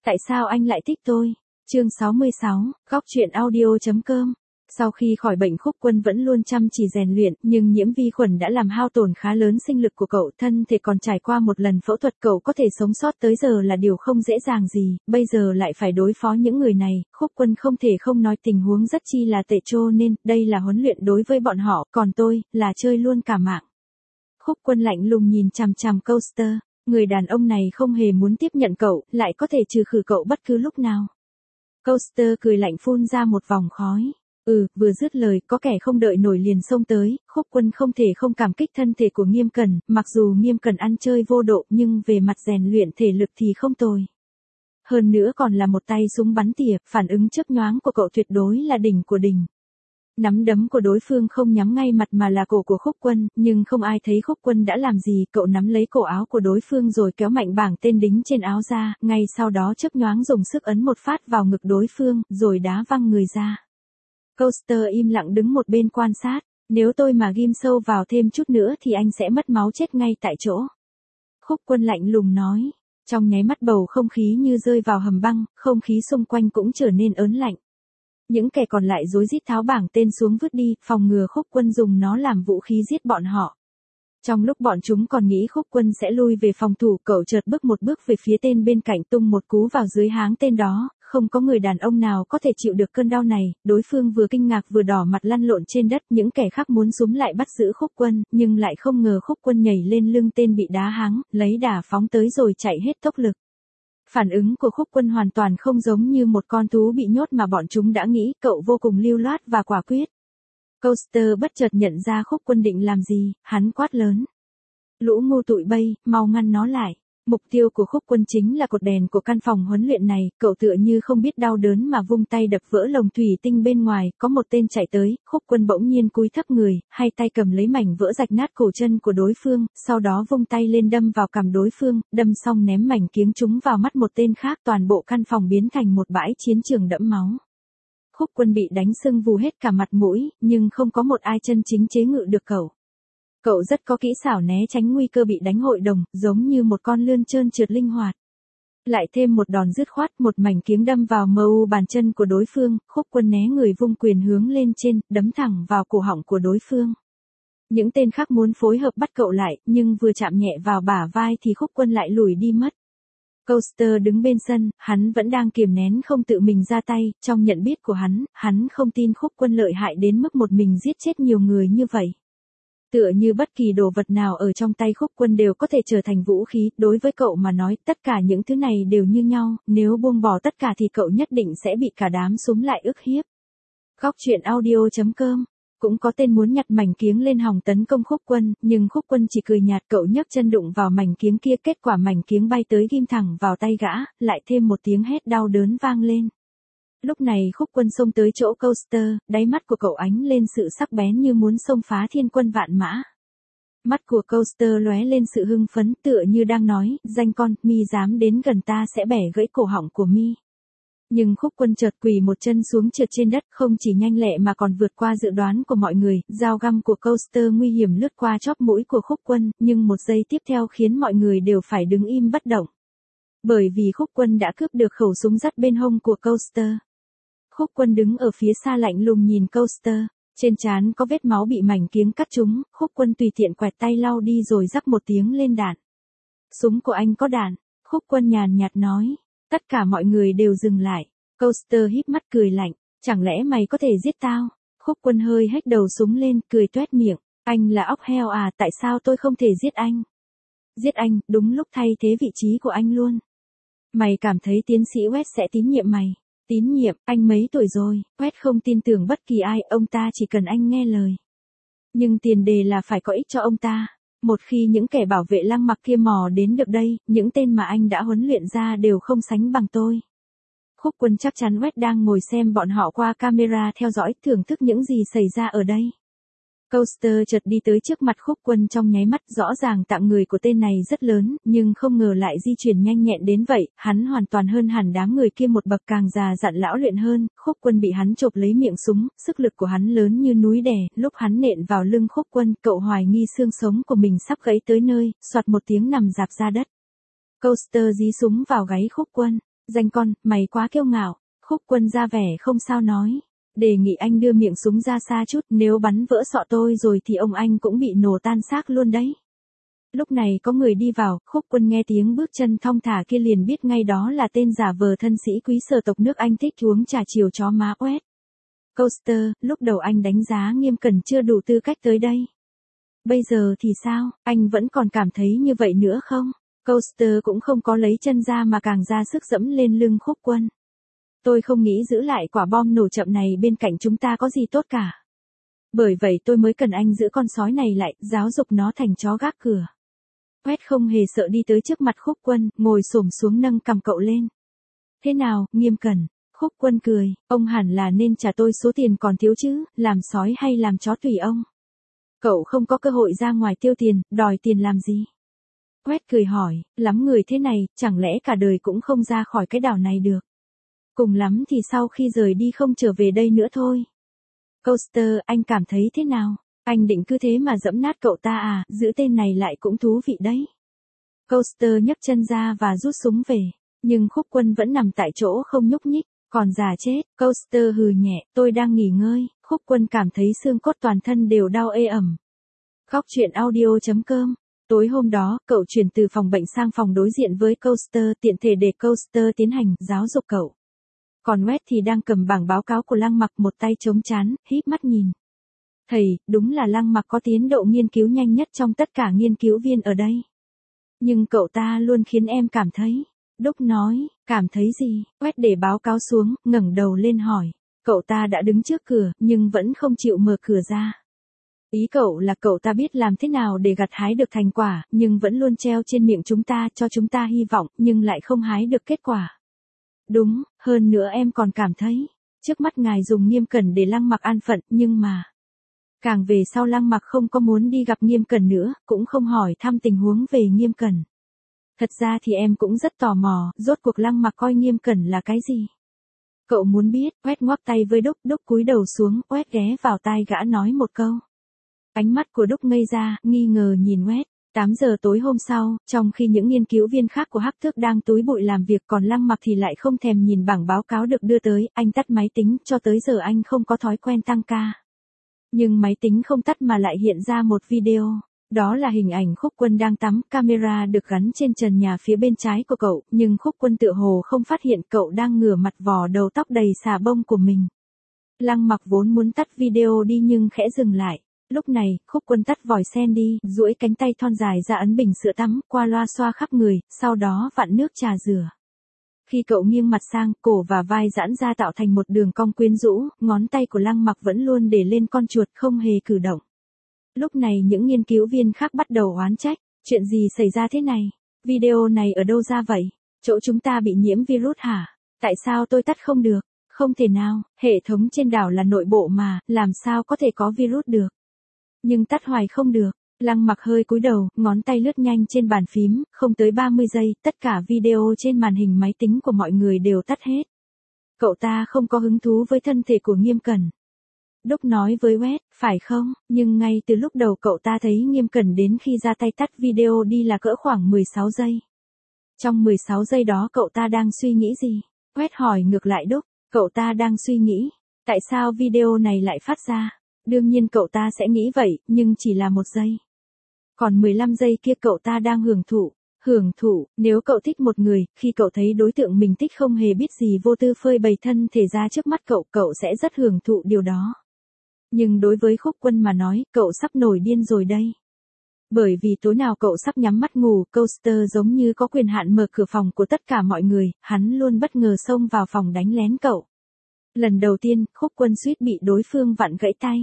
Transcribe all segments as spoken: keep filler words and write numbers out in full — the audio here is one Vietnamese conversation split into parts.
Tại sao anh lại thích tôi? Chương sáu mươi sáu, góc truyện audio chấm com. Sau khi khỏi bệnh Khúc Quân vẫn luôn chăm chỉ rèn luyện, nhưng nhiễm vi khuẩn đã làm hao tổn khá lớn sinh lực của cậu, thân thể còn trải qua một lần phẫu thuật, cậu có thể sống sót tới giờ là điều không dễ dàng gì, bây giờ lại phải đối phó những người này, Khúc Quân không thể không nói tình huống rất chi là tệ, cho nên, đây là huấn luyện đối với bọn họ, còn tôi, là chơi luôn cả mạng. Khúc Quân lạnh lùng nhìn chằm chằm Coaster, người đàn ông này không hề muốn tiếp nhận cậu, lại có thể trừ khử cậu bất cứ lúc nào. Coaster cười lạnh phun ra một vòng khói. Ừ, vừa dứt lời, có kẻ không đợi nổi liền xông tới, Khúc Quân không thể không cảm kích thân thể của Nghiêm Cẩn, mặc dù Nghiêm Cẩn ăn chơi vô độ nhưng về mặt rèn luyện thể lực thì không tồi. Hơn nữa còn là một tay súng bắn tỉa, phản ứng chớp nhoáng của cậu tuyệt đối là đỉnh của đỉnh. Nắm đấm của đối phương không nhắm ngay mặt mà là cổ của Khúc Quân, nhưng không ai thấy Khúc Quân đã làm gì, cậu nắm lấy cổ áo của đối phương rồi kéo mạnh bảng tên đính trên áo ra, ngay sau đó chớp nhoáng dùng sức ấn một phát vào ngực đối phương, rồi đá văng người ra. Coaster im lặng đứng một bên quan sát, nếu tôi mà ghim sâu vào thêm chút nữa thì anh sẽ mất máu chết ngay tại chỗ. Khúc Quân lạnh lùng nói, trong nháy mắt bầu không khí như rơi vào hầm băng, không khí xung quanh cũng trở nên ớn lạnh. Những kẻ còn lại rối rít tháo bảng tên xuống vứt đi, phòng ngừa Khúc Quân dùng nó làm vũ khí giết bọn họ. Trong lúc bọn chúng còn nghĩ Khúc Quân sẽ lui về phòng thủ, cậu chợt bước một bước về phía tên bên cạnh, tung một cú vào dưới háng tên đó, không có người đàn ông nào có thể chịu được cơn đau này, đối phương vừa kinh ngạc vừa đỏ mặt lăn lộn trên đất, những kẻ khác muốn súm lại bắt giữ Khúc Quân, nhưng lại không ngờ Khúc Quân nhảy lên lưng tên bị đá háng, lấy đà phóng tới rồi chạy hết tốc lực. Phản ứng của Khúc Quân hoàn toàn không giống như một con thú bị nhốt mà bọn chúng đã nghĩ, cậu vô cùng lưu loát và quả quyết. Coaster bất chợt nhận ra Khúc Quân định làm gì, hắn quát lớn. Lũ ngu tụi bay, mau ngăn nó lại. Mục tiêu của Khúc Quân chính là cột đèn của căn phòng huấn luyện này, cậu tựa như không biết đau đớn mà vung tay đập vỡ lồng thủy tinh bên ngoài, có một tên chạy tới, Khúc Quân bỗng nhiên cúi thấp người, hai tay cầm lấy mảnh vỡ rạch nát cổ chân của đối phương, sau đó vung tay lên đâm vào cằm đối phương, đâm xong ném mảnh kiếng trúng vào mắt một tên khác, toàn bộ căn phòng biến thành một bãi chiến trường đẫm máu. Khúc Quân bị đánh sưng vù hết cả mặt mũi, nhưng không có một ai chân chính chế ngự được cậu. Cậu rất có kỹ xảo né tránh nguy cơ bị đánh hội đồng, giống như một con lươn trơn trượt linh hoạt. Lại thêm một đòn dứt khoát, một mảnh kiếng đâm vào mờ u bàn chân của đối phương, Khúc Quân né người vung quyền hướng lên trên, đấm thẳng vào cổ họng của đối phương. Những tên khác muốn phối hợp bắt cậu lại, nhưng vừa chạm nhẹ vào bả vai thì Khúc Quân lại lùi đi mất. Coaster đứng bên sân, hắn vẫn đang kiềm nén không tự mình ra tay, trong nhận biết của hắn, hắn không tin Khúc Quân lợi hại đến mức một mình giết chết nhiều người như vậy. Tựa như bất kỳ đồ vật nào ở trong tay Khúc Quân đều có thể trở thành vũ khí, đối với cậu mà nói, tất cả những thứ này đều như nhau, nếu buông bỏ tất cả thì cậu nhất định sẽ bị cả đám súm lại ức hiếp. Góc truyện audio chấm com. Cũng có tên muốn nhặt mảnh kiếng lên hòng tấn công Khúc Quân, nhưng Khúc Quân chỉ cười nhạt, cậu nhấc chân đụng vào mảnh kiếng kia, kết quả mảnh kiếng bay tới ghim thẳng vào tay gã, lại thêm một tiếng hét đau đớn vang lên. Lúc này Khúc Quân xông tới chỗ Coaster, đáy mắt của cậu ánh lên sự sắc bén như muốn xông phá thiên quân vạn mã. Mắt của Coaster lóe lên sự hưng phấn, tựa như đang nói, danh con, mi dám đến gần ta sẽ bẻ gãy cổ họng của mi. Nhưng Khúc Quân chợt quỳ một chân xuống trượt trên đất, không chỉ nhanh lẹ mà còn vượt qua dự đoán của mọi người, dao găm của Coaster nguy hiểm lướt qua chóp mũi của Khúc Quân, nhưng một giây tiếp theo khiến mọi người đều phải đứng im bất động. Bởi vì Khúc Quân đã cướp được khẩu súng dắt bên hông của Coaster. Khúc Quân đứng ở phía xa lạnh lùng nhìn Coaster, trên trán có vết máu bị mảnh kiếng cắt trúng, Khúc Quân tùy tiện quẹt tay lau đi rồi rắc một tiếng lên đạn. Súng của anh có đạn, Khúc Quân nhàn nhạt nói. Tất cả mọi người đều dừng lại. Coaster híp mắt cười lạnh, chẳng lẽ mày có thể giết tao? Khúc Quân hơi hếch đầu súng lên, cười toét miệng, anh là óc heo à, tại sao tôi không thể giết anh? Giết anh, đúng lúc thay thế vị trí của anh luôn. Mày cảm thấy tiến sĩ West sẽ tín nhiệm mày? Tín nhiệm, anh mấy tuổi rồi? West không tin tưởng bất kỳ ai, ông ta chỉ cần anh nghe lời. Nhưng tiền đề là phải có ích cho ông ta. Một khi những kẻ bảo vệ Lăng Mặc kia mò đến được đây, những tên mà anh đã huấn luyện ra đều không sánh bằng tôi. Khúc Quân chắc chắn West đang ngồi xem bọn họ qua camera theo dõi, thưởng thức những gì xảy ra ở đây. Coaster chợt đi tới trước mặt Khúc Quân trong nháy mắt, rõ ràng tạng người của tên này rất lớn, nhưng không ngờ lại di chuyển nhanh nhẹn đến vậy, hắn hoàn toàn hơn hẳn đám người kia một bậc, càng già dặn lão luyện hơn. Khúc Quân bị hắn chộp lấy miệng súng, sức lực của hắn lớn như núi đè, lúc hắn nện vào lưng Khúc Quân, cậu hoài nghi xương sống của mình sắp gãy tới nơi, soạt một tiếng nằm rạp ra đất. Coaster dí súng vào gáy Khúc Quân, Danh con, mày quá kiêu ngạo. Khúc Quân ra vẻ không sao nói. Đề nghị anh đưa miệng súng ra xa chút, nếu bắn vỡ sọ tôi rồi thì ông anh cũng bị nổ tan xác luôn đấy. Lúc này có người đi vào, Khúc Quân nghe tiếng bước chân thong thả kia liền biết ngay đó là tên giả vờ thân sĩ quý sở tộc nước Anh thích uống trà chiều chó má West. Coaster, lúc đầu anh đánh giá Nghiêm Cẩn chưa đủ tư cách tới đây. Bây giờ thì sao, anh vẫn còn cảm thấy như vậy nữa không? Coaster cũng không có lấy chân ra mà càng ra sức dẫm lên lưng Khúc Quân. Tôi không nghĩ giữ lại quả bom nổ chậm này bên cạnh chúng ta có gì tốt cả. Bởi vậy tôi mới cần anh giữ con sói này lại, giáo dục nó thành chó gác cửa. Quét không hề sợ đi tới trước mặt Khúc Quân, ngồi xổm xuống nâng cầm cậu lên. Thế nào, Nghiêm Cẩn? Khúc Quân cười, ông hẳn là nên trả tôi số tiền còn thiếu chứ, làm sói hay làm chó tùy ông. Cậu không có cơ hội ra ngoài tiêu tiền, đòi tiền làm gì? Quét cười hỏi, lắm người thế này, chẳng lẽ cả đời cũng không ra khỏi cái đảo này được. Cùng lắm thì sau khi rời đi không trở về đây nữa thôi. Coaster, anh cảm thấy thế nào? Anh định cứ thế mà dẫm nát cậu ta à, giữ tên này lại cũng thú vị đấy. Coaster nhấc chân ra và rút súng về, nhưng Khúc Quân vẫn nằm tại chỗ không nhúc nhích, còn già chết. Coaster hừ nhẹ, tôi đang nghỉ ngơi. Khúc Quân cảm thấy xương cốt toàn thân đều đau ê ẩm. Góc truyện audio chấm com. Tối hôm đó, cậu chuyển từ phòng bệnh sang phòng đối diện với Coaster, tiện thể để Coaster tiến hành giáo dục cậu. Còn West thì đang cầm bảng báo cáo của Lăng Mặc, một tay chống trán, híp mắt nhìn. Thầy, đúng là Lăng Mặc có tiến độ nghiên cứu nhanh nhất trong tất cả nghiên cứu viên ở đây. Nhưng cậu ta luôn khiến em cảm thấy. Đúc nói, cảm thấy gì? West để báo cáo xuống, ngẩng đầu lên hỏi. Cậu ta đã đứng trước cửa, nhưng vẫn không chịu mở cửa ra. Ý cậu là cậu ta biết làm thế nào để gặt hái được thành quả, nhưng vẫn luôn treo trên miệng chúng ta cho chúng ta hy vọng, nhưng lại không hái được kết quả. Đúng, hơn nữa em còn cảm thấy, trước mắt ngài dùng Nghiêm Cẩn để Lăng Mặc an phận, nhưng mà... Càng về sau Lăng Mặc không có muốn đi gặp Nghiêm Cẩn nữa, cũng không hỏi thăm tình huống về Nghiêm Cẩn. Thật ra thì em cũng rất tò mò, rốt cuộc Lăng Mặc coi Nghiêm Cẩn là cái gì? Cậu muốn biết, Quét ngoắc tay với Đúc, Đúc cúi đầu xuống, Quét ghé vào tai gã nói một câu. Ánh mắt của Đúc ngây ra, nghi ngờ nhìn Quét. tám giờ tối hôm sau, trong khi những nghiên cứu viên khác của Hắc Thước đang túi bụi làm việc, còn Lăng Mặc thì lại không thèm nhìn bảng báo cáo được đưa tới, anh tắt máy tính, cho tới giờ anh không có thói quen tăng ca. Nhưng máy tính không tắt mà lại hiện ra một video. Đó là hình ảnh Khúc Quân đang tắm, camera được gắn trên trần nhà phía bên trái của cậu, nhưng Khúc Quân tựa hồ không phát hiện cậu đang ngửa mặt vò đầu tóc đầy xà bông của mình. Lăng Mặc vốn muốn tắt video đi nhưng khẽ dừng lại. Lúc này, Khúc Quân tắt vòi sen đi, duỗi cánh tay thon dài ra ấn bình sữa tắm, qua loa xoa khắp người, sau đó vặn nước trà rửa. Khi cậu nghiêng mặt sang, cổ và vai giãn ra tạo thành một đường cong quyến rũ, ngón tay của Lăng Mặc vẫn luôn để lên con chuột không hề cử động. Lúc này những nghiên cứu viên khác bắt đầu oán trách, chuyện gì xảy ra thế này? Video này ở đâu ra vậy? Chỗ chúng ta bị nhiễm virus hả? Tại sao tôi tắt không được? Không thể nào, hệ thống trên đảo là nội bộ mà, làm sao có thể có virus được? Nhưng tắt hoài không được. Lăng Mặc hơi cúi đầu, ngón tay lướt nhanh trên bàn phím, không tới ba mươi giây, tất cả video trên màn hình máy tính của mọi người đều tắt hết. Cậu ta không có hứng thú với thân thể của Nghiêm Cẩn. Đúc nói với West, phải không, nhưng ngay từ lúc đầu cậu ta thấy Nghiêm Cẩn đến khi ra tay tắt video đi là cỡ khoảng mười sáu giây. Trong mười sáu giây đó cậu ta đang suy nghĩ gì? West hỏi ngược lại Đúc, cậu ta đang suy nghĩ, tại sao video này lại phát ra? Đương nhiên cậu ta sẽ nghĩ vậy, nhưng chỉ là một giây. Còn mười lăm giây kia cậu ta đang hưởng thụ. Hưởng thụ, nếu cậu thích một người, khi cậu thấy đối tượng mình thích không hề biết gì vô tư phơi bày thân thể ra trước mắt cậu, cậu sẽ rất hưởng thụ điều đó. Nhưng đối với Khúc Quân mà nói, cậu sắp nổi điên rồi đây. Bởi vì tối nào cậu sắp nhắm mắt ngủ, Coaster giống như có quyền hạn mở cửa phòng của tất cả mọi người, hắn luôn bất ngờ xông vào phòng đánh lén cậu. Lần đầu tiên, Khúc Quân suýt bị đối phương vặn gãy tay.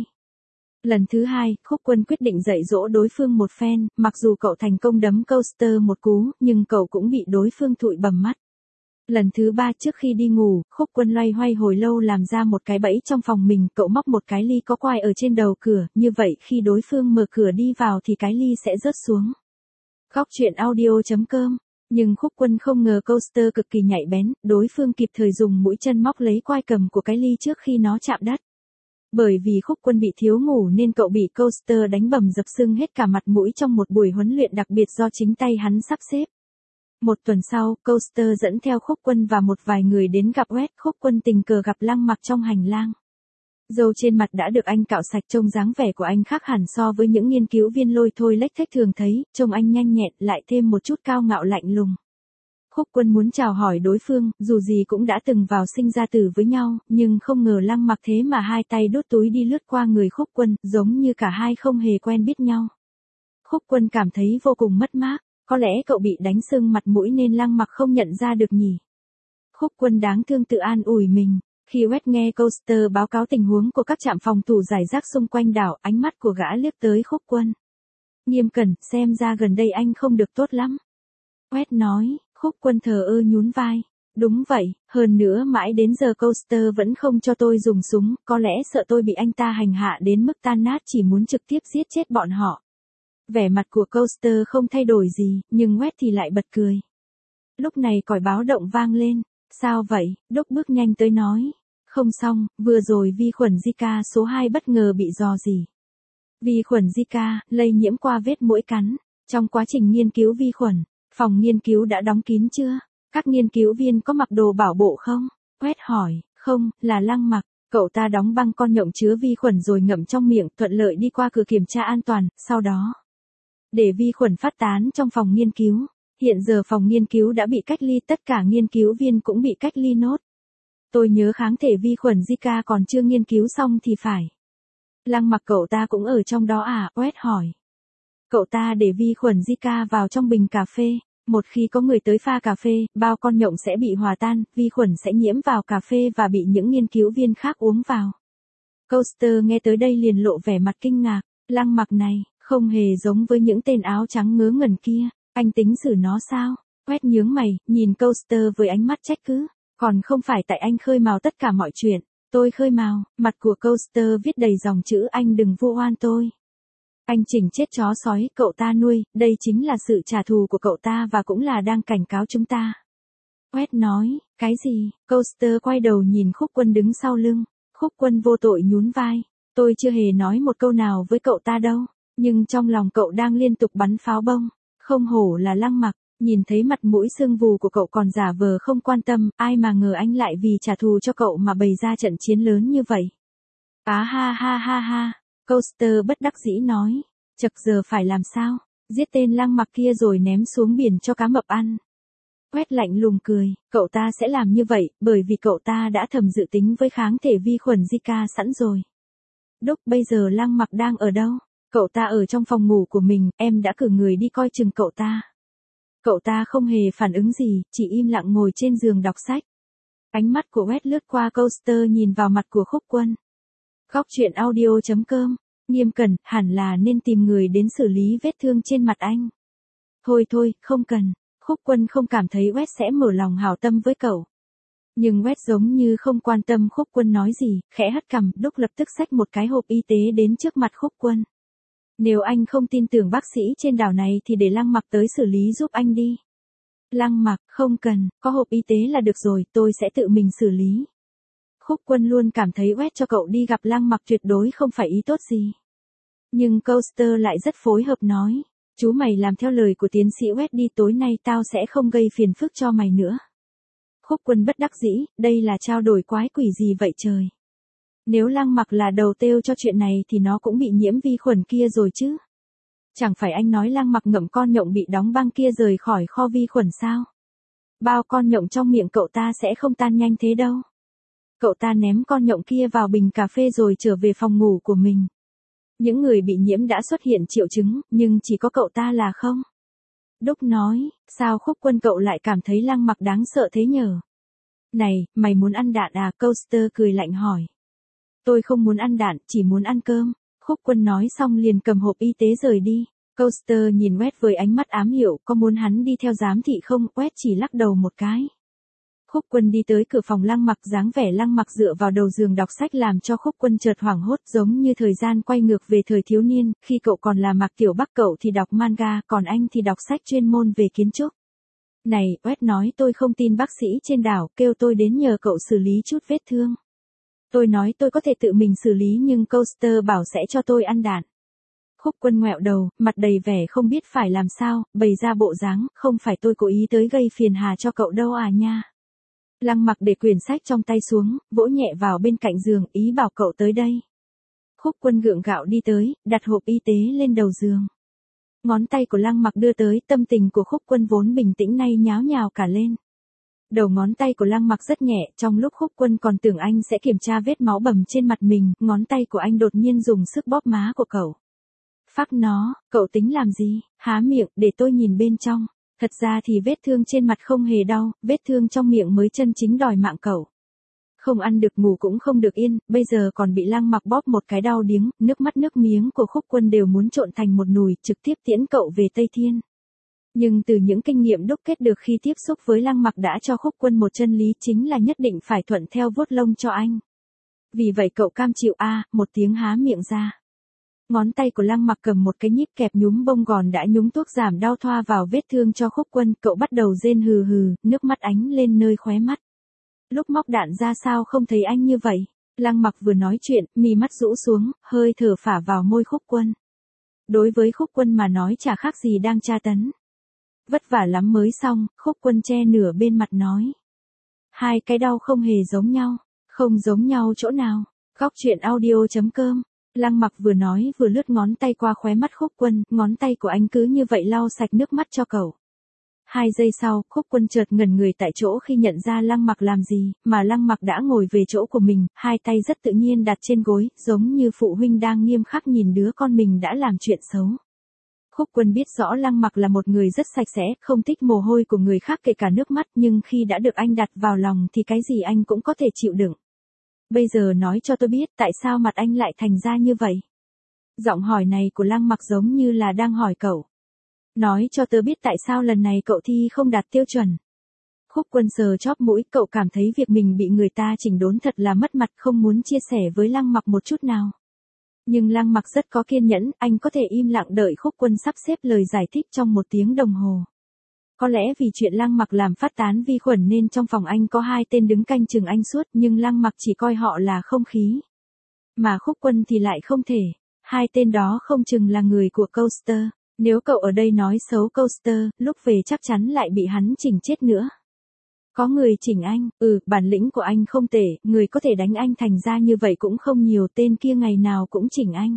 Lần thứ hai, Khúc Quân quyết định dạy dỗ đối phương một phen, mặc dù cậu thành công đấm Coaster một cú, nhưng cậu cũng bị đối phương thụi bầm mắt. Lần thứ ba, trước khi đi ngủ, Khúc Quân loay hoay hồi lâu làm ra một cái bẫy trong phòng mình, cậu móc một cái ly có quai ở trên đầu cửa, như vậy khi đối phương mở cửa đi vào thì cái ly sẽ rớt xuống. Góc truyện audio chấm com. Nhưng Khúc Quân không ngờ Coaster cực kỳ nhạy bén, đối phương kịp thời dùng mũi chân móc lấy quai cầm của cái ly trước khi nó chạm đất. Bởi vì Khúc Quân bị thiếu ngủ nên cậu bị Coaster đánh bầm dập sưng hết cả mặt mũi trong một buổi huấn luyện đặc biệt do chính tay hắn sắp xếp. Một tuần sau, Coaster dẫn theo Khúc Quân và một vài người đến gặp West. Khúc Quân tình cờ gặp Lăng Mặc trong hành lang. Râu trên mặt đã được anh cạo sạch, trông dáng vẻ của anh khác hẳn so với những nghiên cứu viên lôi thôi lếch thếch thường thấy, trông anh nhanh nhẹn lại thêm một chút cao ngạo lạnh lùng. Khúc Quân muốn chào hỏi đối phương, dù gì cũng đã từng vào sinh ra tử với nhau, nhưng không ngờ Lăng Mặc thế mà hai tay đút túi đi lướt qua người Khúc Quân, giống như cả hai không hề quen biết nhau. Khúc Quân cảm thấy vô cùng mất mát, có lẽ cậu bị đánh sưng mặt mũi nên Lăng Mặc không nhận ra được nhỉ. Khúc Quân đáng thương tự an ủi mình. Khi West nghe Coaster báo cáo tình huống của các trạm phòng thủ giải rác xung quanh đảo, ánh mắt của gã liếc tới Khúc Quân. Nghiêm cẩn, xem ra gần đây anh không được tốt lắm. West nói. Khúc Quân thờ ơ nhún vai. Đúng vậy, hơn nữa mãi đến giờ Coaster vẫn không cho tôi dùng súng, có lẽ sợ tôi bị anh ta hành hạ đến mức tan nát, chỉ muốn trực tiếp giết chết bọn họ. Vẻ mặt của Coaster không thay đổi gì, nhưng West thì lại bật cười. Lúc này còi báo động vang lên. Sao vậy? Đốc bước nhanh tới nói. Không xong, vừa rồi vi khuẩn Zika số hai bất ngờ bị rò rỉ. Vi khuẩn Zika, lây nhiễm qua vết mũi cắn. Trong quá trình nghiên cứu vi khuẩn, phòng nghiên cứu đã đóng kín chưa? Các nghiên cứu viên có mặc đồ bảo hộ không? West hỏi. Không, là Lăng Mặc. Cậu ta đóng băng con nhộng chứa vi khuẩn rồi ngậm trong miệng, thuận lợi đi qua cửa kiểm tra an toàn, sau đó để vi khuẩn phát tán trong phòng nghiên cứu. Hiện giờ phòng nghiên cứu đã bị cách ly, tất cả nghiên cứu viên cũng bị cách ly nốt. Tôi nhớ kháng thể vi khuẩn Zika còn chưa nghiên cứu xong thì phải. Lăng Mặc cậu ta cũng ở trong đó à? West hỏi. Cậu ta để vi khuẩn Zika vào trong bình cà phê. Một khi có người tới pha cà phê, bao con nhộng sẽ bị hòa tan, vi khuẩn sẽ nhiễm vào cà phê và bị những nghiên cứu viên khác uống vào. Coaster nghe tới đây liền lộ vẻ mặt kinh ngạc. Lăng Mặc này, không hề giống với những tên áo trắng ngớ ngẩn kia. Anh tính xử nó sao? West nhướng mày, nhìn Coaster với ánh mắt trách cứ. Còn không phải tại anh khơi mào tất cả mọi chuyện. Tôi khơi mào. Mặt của Coaster viết đầy dòng chữ, anh đừng vu oan tôi. Anh chỉnh chết chó sói cậu ta nuôi, đây chính là sự trả thù của cậu ta và cũng là đang cảnh cáo chúng ta. West nói. Cái gì? Coaster quay đầu nhìn Khúc Quân đứng sau lưng. Khúc Quân vô tội nhún vai. Tôi chưa hề nói một câu nào với cậu ta đâu. Nhưng trong lòng cậu đang liên tục bắn pháo bông. Không hổ là Lăng Mặc, nhìn thấy mặt mũi sưng vù của cậu còn giả vờ không quan tâm, ai mà ngờ anh lại vì trả thù cho cậu mà bày ra trận chiến lớn như vậy. Á ha ha ha ha, Coaster bất đắc dĩ nói, chật giờ phải làm sao, giết tên Lăng Mặc kia rồi ném xuống biển cho cá mập ăn. West lạnh lùng cười, cậu ta sẽ làm như vậy, bởi vì cậu ta đã thầm dự tính với kháng thể vi khuẩn Zika sẵn rồi. Đúc bây giờ Lăng Mặc đang ở đâu? Cậu ta ở trong phòng ngủ của mình, em đã cử người đi coi chừng cậu ta. Cậu ta không hề phản ứng gì, chỉ im lặng ngồi trên giường đọc sách. Ánh mắt của West lướt qua Coaster nhìn vào mặt của Khúc Quân. Góc truyện audio chấm com, Nghiêm cẩn, hẳn là nên tìm người đến xử lý vết thương trên mặt anh. Thôi thôi, không cần, Khúc Quân không cảm thấy West sẽ mở lòng hảo tâm với cậu. Nhưng West giống như không quan tâm Khúc Quân nói gì, khẽ hất cằm, Đúc lập tức xách một cái hộp y tế đến trước mặt Khúc Quân. Nếu anh không tin tưởng bác sĩ trên đảo này thì để Lăng Mặc tới xử lý giúp anh đi. Lăng Mặc, không cần, có hộp y tế là được rồi, tôi sẽ tự mình xử lý. Khúc Quân luôn cảm thấy West cho cậu đi gặp Lăng Mặc tuyệt đối không phải ý tốt gì. Nhưng Coaster lại rất phối hợp nói, chú mày làm theo lời của tiến sĩ West đi, tối nay tao sẽ không gây phiền phức cho mày nữa. Khúc Quân bất đắc dĩ, đây là trao đổi quái quỷ gì vậy trời. Nếu Lăng Mặc là đầu têu cho chuyện này thì nó cũng bị nhiễm vi khuẩn kia rồi chứ. Chẳng phải anh nói Lăng Mặc ngậm con nhộng bị đóng băng kia rời khỏi kho vi khuẩn sao? Bao con nhộng trong miệng cậu ta sẽ không tan nhanh thế đâu. Cậu ta ném con nhộng kia vào bình cà phê rồi trở về phòng ngủ của mình. Những người bị nhiễm đã xuất hiện triệu chứng, nhưng chỉ có cậu ta là không. Đúc nói, sao Khúc Quân cậu lại cảm thấy Lăng Mặc đáng sợ thế nhở? Này, mày muốn ăn đạn à? Coaster cười lạnh hỏi. Tôi không muốn ăn đạn, chỉ muốn ăn cơm. Khúc Quân nói xong liền cầm hộp y tế rời đi. Coaster nhìn West với ánh mắt ám hiệu, có muốn hắn đi theo giám thị không? West chỉ lắc đầu một cái. Khúc Quân đi tới cửa phòng Lăng Mặc, dáng vẻ Lăng Mặc dựa vào đầu giường đọc sách làm cho Khúc Quân chợt hoảng hốt, giống như thời gian quay ngược về thời thiếu niên, khi cậu còn là Mạc Tiểu Bắc, cậu thì đọc manga, còn anh thì đọc sách chuyên môn về kiến trúc. Này, West nói tôi không tin bác sĩ trên đảo, kêu tôi đến nhờ cậu xử lý chút vết thương. Tôi nói tôi có thể tự mình xử lý nhưng Coaster bảo sẽ cho tôi ăn đạn. Khúc Quân ngoẹo đầu, mặt đầy vẻ không biết phải làm sao, bày ra bộ dáng, không phải tôi cố ý tới gây phiền hà cho cậu đâu à nha. Lăng Mặc để quyển sách trong tay xuống, vỗ nhẹ vào bên cạnh giường, ý bảo cậu tới đây. Khúc Quân gượng gạo đi tới, đặt hộp y tế lên đầu giường. Ngón tay của Lăng Mặc đưa tới, tâm tình của Khúc Quân vốn bình tĩnh nay nháo nhào cả lên. Đầu ngón tay của Lăng Mặc rất nhẹ, trong lúc Khúc Quân còn tưởng anh sẽ kiểm tra vết máu bầm trên mặt mình, ngón tay của anh đột nhiên dùng sức bóp má của cậu. Phác nó, cậu tính làm gì? Há miệng, để tôi nhìn bên trong. Thật ra thì vết thương trên mặt không hề đau, vết thương trong miệng mới chân chính đòi mạng cậu. Không ăn được ngủ cũng không được yên, bây giờ còn bị Lăng Mặc bóp một cái đau điếng, nước mắt nước miếng của Khúc Quân đều muốn trộn thành một nùi, trực tiếp tiễn cậu về Tây Thiên. Nhưng từ những kinh nghiệm đúc kết được khi tiếp xúc với Lăng Mặc đã cho Khúc Quân một chân lý chính là nhất định phải thuận theo vuốt lông cho anh. Vì vậy cậu cam chịu a, à, một tiếng há miệng ra. Ngón tay của Lăng Mặc cầm một cái nhíp kẹp nhúm bông gòn đã nhúng thuốc giảm đau thoa vào vết thương cho Khúc Quân, cậu bắt đầu rên hừ hừ, nước mắt ánh lên nơi khóe mắt. Lúc móc đạn ra sao không thấy anh như vậy? Lăng Mặc vừa nói chuyện, mí mắt rũ xuống, hơi thở phả vào môi Khúc Quân. Đối với Khúc Quân mà nói chả khác gì đang tra tấn. Vất vả lắm mới xong, Khúc Quân che nửa bên mặt nói. Hai cái đau không hề giống nhau, không giống nhau chỗ nào. Góc truyện audio chấm com. Lăng Mặc vừa nói vừa lướt ngón tay qua khóe mắt Khúc Quân, ngón tay của anh cứ như vậy lau sạch nước mắt cho cậu. Hai giây sau, Khúc Quân chợt ngẩn người tại chỗ khi nhận ra Lăng Mặc làm gì, mà Lăng Mặc đã ngồi về chỗ của mình, hai tay rất tự nhiên đặt trên gối, giống như phụ huynh đang nghiêm khắc nhìn đứa con mình đã làm chuyện xấu. Khúc Quân biết rõ Lăng Mặc là một người rất sạch sẽ, không thích mồ hôi của người khác kể cả nước mắt, nhưng khi đã được anh đặt vào lòng thì cái gì anh cũng có thể chịu đựng. Bây giờ nói cho tôi biết tại sao mặt anh lại thành ra như vậy. Giọng hỏi này của Lăng Mặc giống như là đang hỏi cậu. Nói cho tớ biết tại sao lần này cậu thi không đạt tiêu chuẩn. Khúc Quân sờ chóp mũi, cậu cảm thấy việc mình bị người ta chỉnh đốn thật là mất mặt, không muốn chia sẻ với Lăng Mặc một chút nào. Nhưng Lăng Mặc rất có kiên nhẫn, anh có thể im lặng đợi Khúc Quân sắp xếp lời giải thích trong một tiếng đồng hồ. Có lẽ vì chuyện Lăng Mặc làm phát tán vi khuẩn nên trong phòng anh có hai tên đứng canh chừng anh suốt, nhưng Lăng Mặc chỉ coi họ là không khí. Mà Khúc Quân thì lại không thể. Hai tên đó không chừng là người của Coaster. Nếu cậu ở đây nói xấu Coaster, lúc về chắc chắn lại bị hắn chỉnh chết nữa. Có người chỉnh anh, ừ, bản lĩnh của anh không tệ, người có thể đánh anh thành ra như vậy cũng không nhiều, tên kia ngày nào cũng chỉnh anh.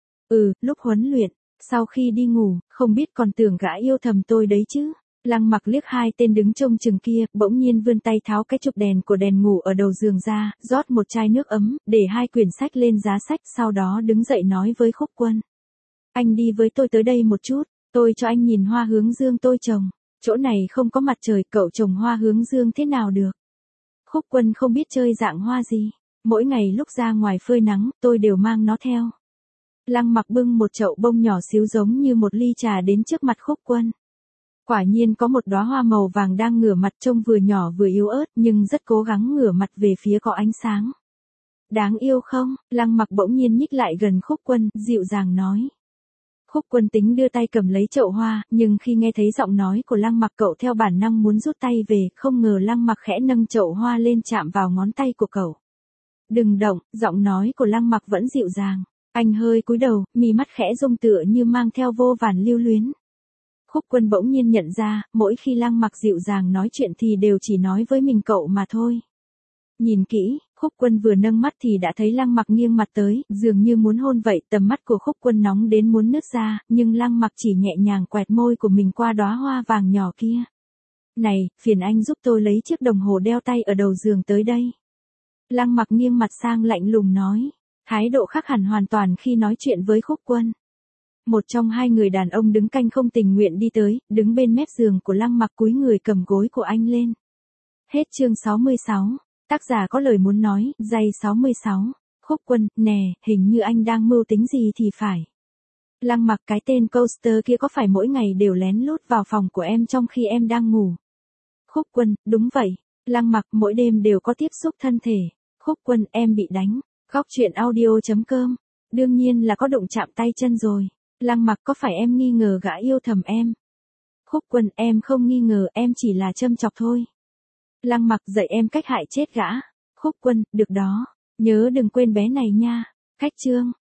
Ừ, lúc huấn luyện, sau khi đi ngủ, không biết còn tưởng gã yêu thầm tôi đấy chứ. Lăng Mặc liếc hai tên đứng trông chừng kia, bỗng nhiên vươn tay tháo cái chụp đèn của đèn ngủ ở đầu giường ra, rót một chai nước ấm, để hai quyển sách lên giá sách, sau đó đứng dậy nói với Khúc Quân. Anh đi với tôi tới đây một chút, tôi cho anh nhìn hoa hướng dương tôi trồng. Chỗ này không có mặt trời, cậu trồng hoa hướng dương thế nào được? Khúc Quân không biết chơi dạng hoa gì. Mỗi ngày lúc ra ngoài phơi nắng, tôi đều mang nó theo. Lăng Mặc bưng một chậu bông nhỏ xíu giống như một ly trà đến trước mặt Khúc Quân. Quả nhiên có một đóa hoa màu vàng đang ngửa mặt, trông vừa nhỏ vừa yếu ớt nhưng rất cố gắng ngửa mặt về phía có ánh sáng. Đáng yêu không? Lăng Mặc bỗng nhiên nhích lại gần Khúc Quân, dịu dàng nói. Khúc Quân tính đưa tay cầm lấy chậu hoa, nhưng khi nghe thấy giọng nói của Lăng Mặc cậu theo bản năng muốn rút tay về, không ngờ Lăng Mặc khẽ nâng chậu hoa lên chạm vào ngón tay của cậu. Đừng động, giọng nói của Lăng Mặc vẫn dịu dàng. Anh hơi cúi đầu, mí mắt khẽ rung tựa như mang theo vô vàn lưu luyến. Khúc Quân bỗng nhiên nhận ra, mỗi khi Lăng Mặc dịu dàng nói chuyện thì đều chỉ nói với mình cậu mà thôi. Nhìn kỹ, Khúc Quân vừa nâng mắt thì đã thấy Lăng Mặc nghiêng mặt tới, dường như muốn hôn vậy, tầm mắt của Khúc Quân nóng đến muốn nứt ra, nhưng Lăng Mặc chỉ nhẹ nhàng quẹt môi của mình qua đóa hoa vàng nhỏ kia. Này, phiền anh giúp tôi lấy chiếc đồng hồ đeo tay ở đầu giường tới đây. Lăng Mặc nghiêng mặt sang lạnh lùng nói, thái độ khác hẳn hoàn toàn khi nói chuyện với Khúc Quân. Một trong hai người đàn ông đứng canh không tình nguyện đi tới, đứng bên mép giường của Lăng Mặc cúi người cầm gối của anh lên. Hết chương sáu mươi sáu. Tác giả có lời muốn nói, giây sáu mươi sáu. Khúc Quân, nè, hình như anh đang mưu tính gì thì phải. Lăng Mặc, cái tên Coaster kia có phải mỗi ngày đều lén lút vào phòng của em trong khi em đang ngủ? Khúc Quân, đúng vậy. Lăng Mặc, mỗi đêm đều có tiếp xúc thân thể. Khúc Quân, em bị đánh. Góc truyện audio chấm com. Đương nhiên là có đụng chạm tay chân rồi. Lăng Mặc, có phải em nghi ngờ gã yêu thầm em? Khúc Quân, em không nghi ngờ, em chỉ là châm chọc thôi. Lăng Mặc, dạy em cách hại chết gã. Khúc Quân, được đó. Nhớ đừng quên bé này nha. Cách chương.